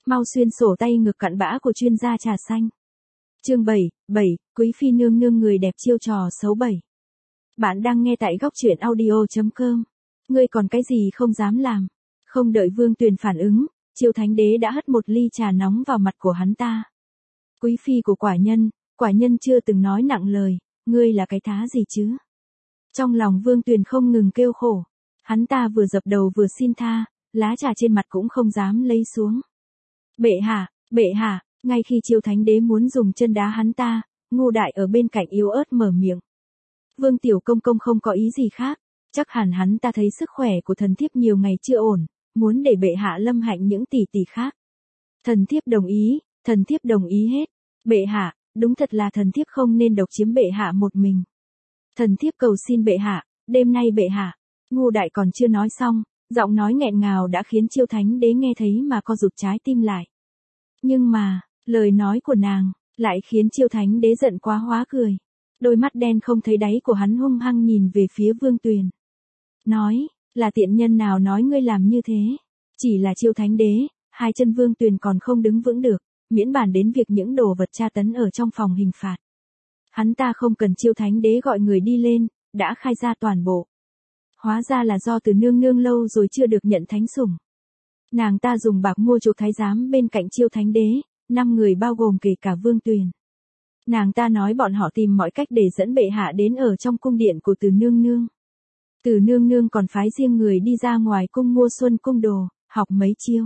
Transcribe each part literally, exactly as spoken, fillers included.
Mau xuyên sổ tay ngực cặn bã của chuyên gia trà xanh. Chương bảy, bảy, Quý phi nương nương người đẹp chiêu trò xấu bảy. Bạn đang nghe tại góc truyện audio chấm com. Ngươi còn cái gì không dám làm? Không đợi Vương Tuyền phản ứng, Chiêu Thánh Đế đã hất một ly trà nóng vào mặt của hắn ta. Quý phi của quả nhân, quả nhân chưa từng nói nặng lời, ngươi là cái thá gì chứ? Trong lòng Vương Tuyền không ngừng kêu khổ. Hắn ta vừa dập đầu vừa xin tha, lá trà trên mặt cũng không dám lấy xuống. Bệ hạ, bệ hạ, ngay khi Chiêu Thánh Đế muốn dùng chân đá hắn ta, Ngô Đại ở bên cạnh yếu ớt mở miệng. Vương Tiểu Công Công không có ý gì khác, chắc hẳn hắn ta thấy sức khỏe của thần thiếp nhiều ngày chưa ổn, muốn để bệ hạ lâm hạnh những tỷ tỷ khác. Thần thiếp đồng ý, thần thiếp đồng ý hết. Bệ hạ, đúng thật là thần thiếp không nên độc chiếm bệ hạ một mình. Thần thiếp cầu xin bệ hạ, đêm nay bệ hạ. Ngô Đại còn chưa nói xong, giọng nói nghẹn ngào đã khiến Chiêu Thánh Đế nghe thấy mà co rụt trái tim lại. Nhưng mà, lời nói của nàng lại khiến Chiêu Thánh Đế giận quá hóa cười. Đôi mắt đen không thấy đáy của hắn hung hăng nhìn về phía Vương Tuyền. Nói, là tiện nhân nào nói ngươi làm như thế? Chỉ là Chiêu Thánh Đế, hai chân Vương Tuyền còn không đứng vững được, miễn bàn đến việc những đồ vật tra tấn ở trong phòng hình phạt. Hắn ta không cần Chiêu Thánh Đế gọi người đi lên, đã khai ra toàn bộ. Hóa ra là do Từ nương nương lâu rồi chưa được nhận thánh sủng. Nàng ta dùng bạc mua chuộc thái giám bên cạnh Chiêu Thánh Đế, năm người bao gồm kể cả Vương Tuyền. Nàng ta nói bọn họ tìm mọi cách để dẫn bệ hạ đến ở trong cung điện của Từ nương nương. Từ nương nương còn phái riêng người đi ra ngoài cung mua xuân cung đồ, học mấy chiêu.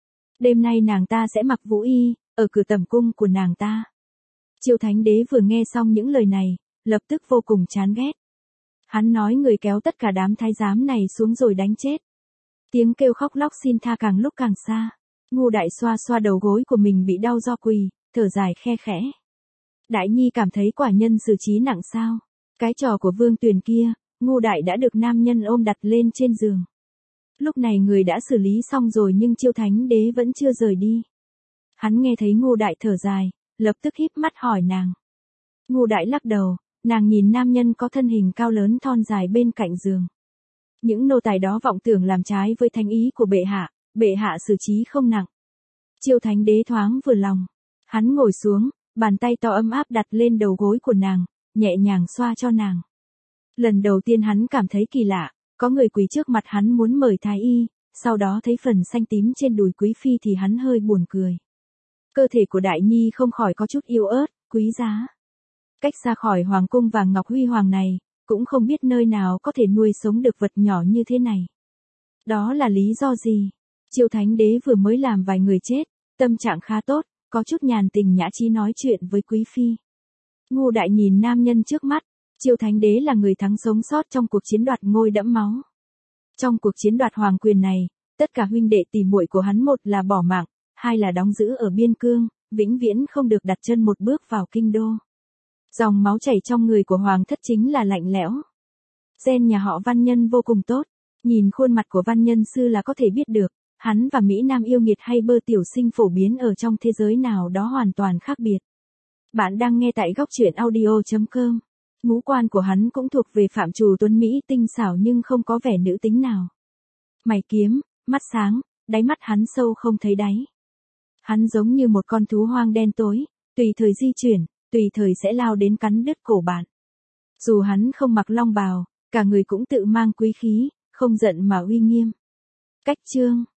Đêm nay nàng ta sẽ mặc vũ y, ở cửa tẩm cung của nàng ta. Chiêu Thánh Đế vừa nghe xong những lời này, lập tức vô cùng chán ghét. Hắn nói người kéo tất cả đám thái giám này xuống rồi đánh chết. Tiếng kêu khóc lóc xin tha càng lúc càng xa. Ngô Đại xoa xoa đầu gối của mình bị đau do quỳ, thở dài khe khẽ. Đại Nhi cảm thấy quả nhân xử trí nặng sao? Cái trò của Vương Tuyền kia, Ngô Đại đã được nam nhân ôm đặt lên trên giường. Lúc này người đã xử lý xong rồi nhưng Chiêu Thánh Đế vẫn chưa rời đi. Hắn nghe thấy Ngô Đại thở dài, lập tức híp mắt hỏi nàng. Ngô Đại lắc đầu, nàng nhìn nam nhân có thân hình cao lớn thon dài bên cạnh giường. Những nô tài đó vọng tưởng làm trái với thánh ý của bệ hạ, bệ hạ xử trí không nặng. Chiêu Thánh Đế thoáng vừa lòng. Hắn ngồi xuống, bàn tay to ấm áp đặt lên đầu gối của nàng, nhẹ nhàng xoa cho nàng. Lần đầu tiên hắn cảm thấy kỳ lạ, có người quỳ trước mặt hắn muốn mời thái y, sau đó thấy phần xanh tím trên đùi quý phi thì hắn hơi buồn cười. Cơ thể của Đại Nhi không khỏi có chút yếu ớt, quý giá. Cách xa khỏi hoàng cung vàng ngọc huy hoàng này, cũng không biết nơi nào có thể nuôi sống được vật nhỏ như thế này. Đó là lý do gì? Chiêu Thánh Đế vừa mới làm vài người chết, tâm trạng khá tốt, có chút nhàn tình nhã trí nói chuyện với quý phi. Ngô Đại nhìn nam nhân trước mắt, Chiêu Thánh Đế là người thắng sống sót trong cuộc chiến đoạt ngôi đẫm máu. Trong cuộc chiến đoạt hoàng quyền này, tất cả huynh đệ tỷ muội của hắn một là bỏ mạng, hai là đóng giữ ở biên cương, vĩnh viễn không được đặt chân một bước vào kinh đô. Dòng máu chảy trong người của hoàng thất chính là lạnh lẽo. Gen nhà họ Văn Nhân vô cùng tốt, nhìn khuôn mặt của Văn Nhân sư là có thể biết được, hắn và Mỹ Nam yêu nghiệt hay bơ tiểu sinh phổ biến ở trong thế giới nào đó hoàn toàn khác biệt. Bạn đang nghe tại góc truyện audio chấm com. Ngũ quan của hắn cũng thuộc về phạm trù tuấn Mỹ tinh xảo nhưng không có vẻ nữ tính nào. Mày kiếm, mắt sáng, đáy mắt hắn sâu không thấy đáy. Hắn giống như một con thú hoang đen tối, tùy thời di chuyển, tùy thời sẽ lao đến cắn đứt cổ bạn. Dù hắn không mặc long bào, cả người cũng tự mang quý khí, không giận mà uy nghiêm. Cách chương